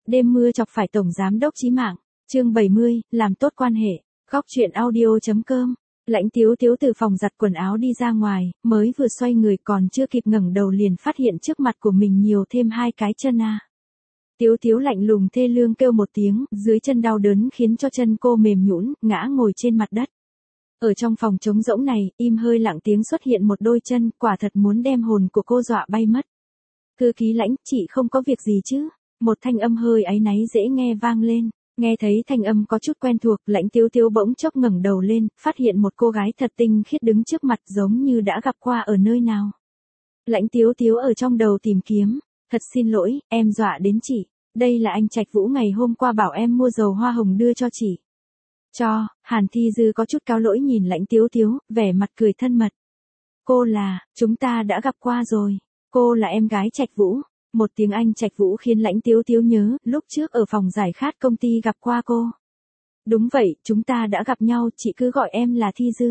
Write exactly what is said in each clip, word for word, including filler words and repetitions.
Đêm mưa chọc phải tổng giám đốc chí mạng. Chương bảy mươi, làm tốt quan hệ. Góc truyện audio.com. Lãnh Tiếu Tiếu từ phòng giặt quần áo đi ra ngoài, mới vừa xoay người còn chưa kịp ngẩng đầu liền phát hiện trước mặt của mình nhiều thêm hai cái chân a. Tiếu Tiếu lạnh lùng thê lương kêu một tiếng, dưới chân đau đớn khiến cho chân cô mềm nhũn, ngã ngồi trên mặt đất. Ở trong phòng trống rỗng này, im hơi lặng tiếng xuất hiện một đôi chân, quả thật muốn đem hồn của cô dọa bay mất. Thư ký Lãnh, chị không có việc gì chứ? Một thanh âm hơi áy náy dễ nghe vang lên. Nghe thấy thanh âm có chút quen thuộc, Lãnh Tiếu Tiếu bỗng chốc ngẩng đầu lên, phát hiện một cô gái thật tinh khiết đứng trước mặt giống như đã gặp qua ở nơi nào. Lãnh Tiếu Tiếu ở trong đầu tìm kiếm, thật xin lỗi, em dọa đến chị, đây là anh Trạch Vũ ngày hôm qua bảo em mua dầu hoa hồng đưa cho chị. Cho, Hàn Thi Dư có chút cáo lỗi nhìn Lãnh Tiếu Tiếu, vẻ mặt cười thân mật. Cô là, chúng ta đã gặp qua rồi, cô là em gái Trạch Vũ. Một tiếng Anh Trạch Vũ khiến Lãnh Tiếu Tiếu nhớ, lúc trước ở phòng giải khát công ty gặp qua cô. Đúng vậy, chúng ta đã gặp nhau, chị cứ gọi em là Thi Dư.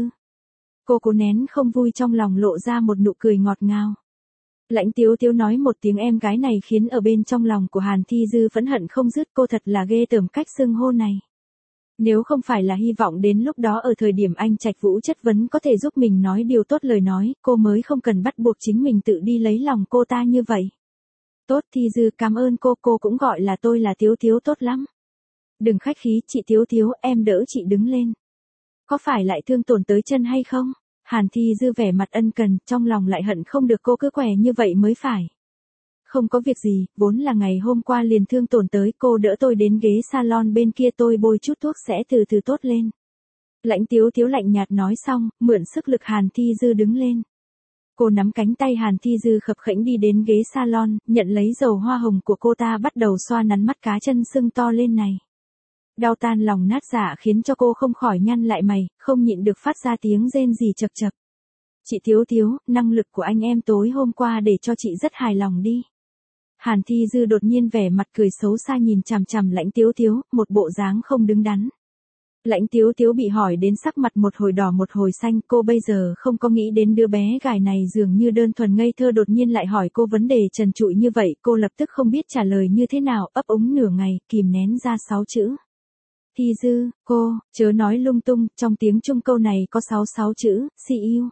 Cô cố nén không vui trong lòng lộ ra một nụ cười ngọt ngào. Lãnh Tiếu Tiếu nói một tiếng em gái này khiến ở bên trong lòng của Hàn Thi Dư phẫn hận không dứt, cô thật là ghê tởm cách xưng hô này. Nếu không phải là hy vọng đến lúc đó ở thời điểm anh Trạch Vũ chất vấn có thể giúp mình nói điều tốt lời nói, cô mới không cần bắt buộc chính mình tự đi lấy lòng cô ta như vậy. Tốt Thi Dư, cảm ơn cô, cô cũng gọi là tôi là Tiếu Tiếu tốt lắm. Đừng khách khí, chị Tiếu Tiếu, em đỡ chị đứng lên. Có phải lại thương tổn tới chân hay không? Hàn Thi Dư vẻ mặt ân cần, trong lòng lại hận không được cô cứ què như vậy mới phải. Không có việc gì, vốn là ngày hôm qua liền thương tổn tới, cô đỡ tôi đến ghế salon bên kia, tôi bôi chút thuốc sẽ từ từ tốt lên. Lãnh Tiếu Tiếu lạnh nhạt nói xong, mượn sức lực Hàn Thi Dư đứng lên. Cô nắm cánh tay Hàn Thi Dư khập khẽnh đi đến ghế salon, nhận lấy dầu hoa hồng của cô ta, bắt đầu xoa nắn mắt cá chân sưng to lên này. Đau tan lòng nát dạ khiến cho cô không khỏi nhăn lại mày, không nhịn được phát ra tiếng rên rỉ chập chập. Chị Tiếu Tiếu, năng lực của anh em tối hôm qua để cho chị rất hài lòng đi. Hàn Thi Dư đột nhiên vẻ mặt cười xấu xa nhìn chằm chằm Lãnh Tiếu Tiếu, một bộ dáng không đứng đắn. Lãnh Tiếu Tiếu bị hỏi đến sắc mặt một hồi đỏ một hồi xanh, cô bây giờ không có nghĩ đến đứa bé gái này dường như đơn thuần ngây thơ, đột nhiên lại hỏi cô vấn đề trần trụi như vậy, cô lập tức không biết trả lời như thế nào, ấp úng nửa ngày, kìm nén ra sáu chữ. Thi Dư, cô, chớ nói lung tung, trong tiếng Trung câu này có sáu sáu chữ, si yêu.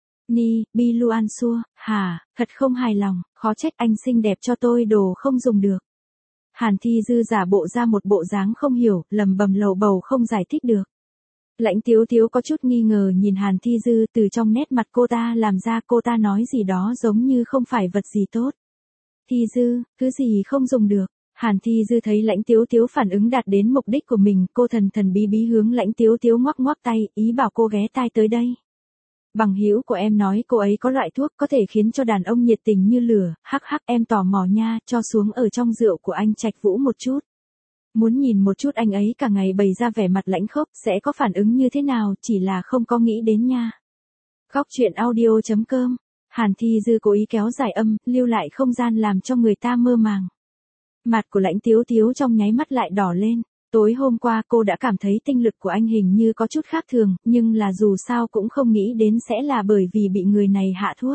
Ni, bi luan xua, hả, thật không hài lòng, khó trách anh xinh đẹp cho tôi đồ không dùng được. Hàn Thi Dư giả bộ ra một bộ dáng không hiểu, lầm bầm lầu bầu không giải thích được. Lãnh Tiếu Tiếu có chút nghi ngờ nhìn Hàn Thi Dư, từ trong nét mặt cô ta làm ra cô ta nói gì đó giống như không phải vật gì tốt. Thi Dư, thứ gì không dùng được. Hàn Thi Dư thấy Lãnh Tiếu Tiếu phản ứng đạt đến mục đích của mình, cô thần thần bí bí hướng Lãnh Tiếu Tiếu ngoắc ngoắc tay, ý bảo cô ghé tai tới đây. Bằng hữu của em nói cô ấy có loại thuốc có thể khiến cho đàn ông nhiệt tình như lửa, hắc hắc, em tò mò nha, cho xuống ở trong rượu của anh Trạch Vũ một chút. Muốn nhìn một chút anh ấy cả ngày bày ra vẻ mặt lãnh khốc sẽ có phản ứng như thế nào, chỉ là không có nghĩ đến nha. Góc truyện audio.com. Hàn Thi Dư cố ý kéo dài âm, lưu lại không gian làm cho người ta mơ màng. Mặt của Lãnh Tiếu Tiếu trong nháy mắt lại đỏ lên. Tối hôm qua cô đã cảm thấy tinh lực của anh hình như có chút khác thường, nhưng là dù sao cũng không nghĩ đến sẽ là bởi vì bị người này hạ thuốc.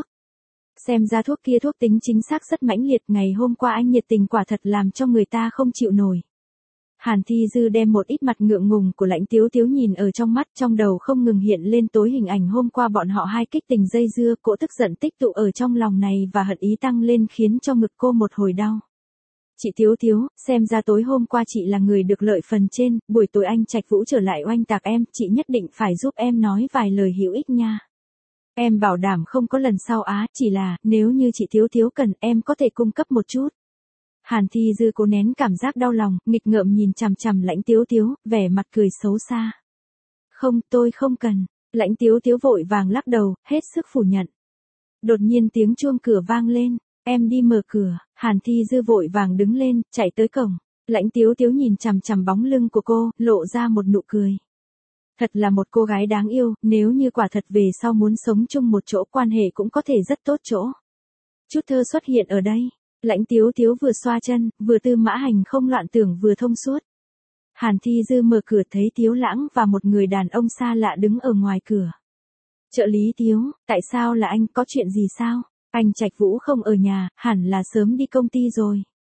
Xem ra thuốc kia thuốc tính chính xác rất mãnh liệt, ngày hôm qua anh nhiệt tình quả thật làm cho người ta không chịu nổi. Hàn Thi Dư đem một ít mặt ngượng ngùng của Lãnh Tiếu Tiếu nhìn ở trong mắt, trong đầu không ngừng hiện lên tối hình ảnh hôm qua bọn họ hai kích tình dây dưa, cỗ tức giận tích tụ ở trong lòng này và hận ý tăng lên khiến cho ngực cô một hồi đau. Chị Tiếu Tiếu, xem ra tối hôm qua chị là người được lợi phần trên, buổi tối anh Trạch Vũ trở lại oanh tạc em, chị nhất định phải giúp em nói vài lời hữu ích nha. Em bảo đảm không có lần sau á, chỉ là, nếu như chị Tiếu Tiếu cần, em có thể cung cấp một chút. Hàn Thi Dư cố nén cảm giác đau lòng, nghịch ngợm nhìn chằm chằm Lãnh Tiếu Tiếu, vẻ mặt cười xấu xa. Không, tôi không cần. Lãnh Tiếu Tiếu vội vàng lắc đầu, hết sức phủ nhận. Đột nhiên tiếng chuông cửa vang lên. Em đi mở cửa. Hàn Thi Dư vội vàng đứng lên, chạy tới cổng. Lãnh Tiếu Tiếu nhìn chằm chằm bóng lưng của cô, lộ ra một nụ cười. Thật là một cô gái đáng yêu, nếu như quả thật về sau muốn sống chung một chỗ, quan hệ cũng có thể rất tốt chỗ. Chút thơ xuất hiện ở đây. Lãnh Tiếu Tiếu vừa xoa chân, vừa tư mã hành không loạn tưởng vừa thông suốt. Hàn Thi Dư mở cửa thấy Tiếu Lãng và một người đàn ông xa lạ đứng ở ngoài cửa. Trợ lý Tiếu, tại sao là anh, có chuyện gì sao? Anh Trạch Vũ không ở nhà, hẳn là sớm đi công ty rồi.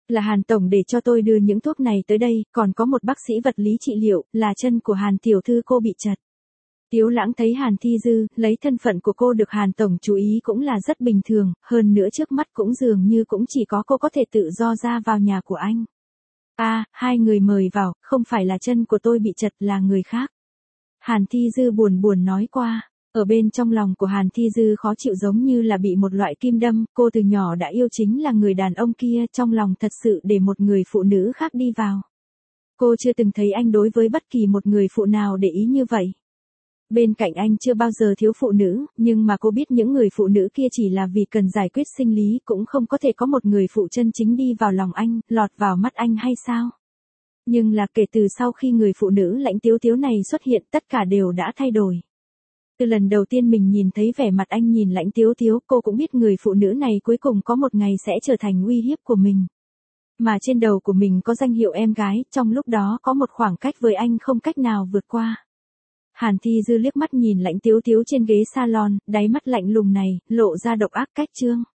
Là Hàn Tổng để cho tôi đưa những thuốc này tới đây, còn có một bác sĩ vật lý trị liệu, là chân của Hàn Tiểu Thư cô bị chật. Tiếu Lãng thấy Hàn Thi Dư, lấy thân phận của cô được Hàn Tổng chú ý cũng là rất bình thường, hơn nữa trước mắt cũng dường như cũng chỉ có cô có thể tự do ra vào nhà của anh. À, hai người mời vào, không phải là chân của tôi bị chật là người khác. Hàn Thi Dư buồn buồn nói qua, ở bên trong lòng của Hàn Thi Dư khó chịu giống như là bị một loại kim đâm, cô từ nhỏ đã yêu chính là người đàn ông kia, trong lòng thật sự để một người phụ nữ khác đi vào. Cô chưa từng thấy anh đối với bất kỳ một người phụ nào để ý như vậy. Bên cạnh anh chưa bao giờ thiếu phụ nữ, nhưng mà cô biết những người phụ nữ kia chỉ là vì cần giải quyết sinh lý, cũng không có thể có một người phụ chân chính đi vào lòng anh, lọt vào mắt anh hay sao? Nhưng là kể từ sau khi người phụ nữ Lãnh Tiếu Tiếu này xuất hiện, tất cả đều đã thay đổi. Từ lần đầu tiên mình nhìn thấy vẻ mặt anh nhìn Lãnh Tiếu Tiếu, cô cũng biết người phụ nữ này cuối cùng có một ngày sẽ trở thành uy hiếp của mình. Mà trên đầu của mình có danh hiệu em gái, trong lúc đó có một khoảng cách với anh không cách nào vượt qua. Hàn Thi Dư liếc mắt nhìn Lãnh Tiếu Tiếu trên ghế salon, đáy mắt lạnh lùng này, lộ ra độc ác cách trương.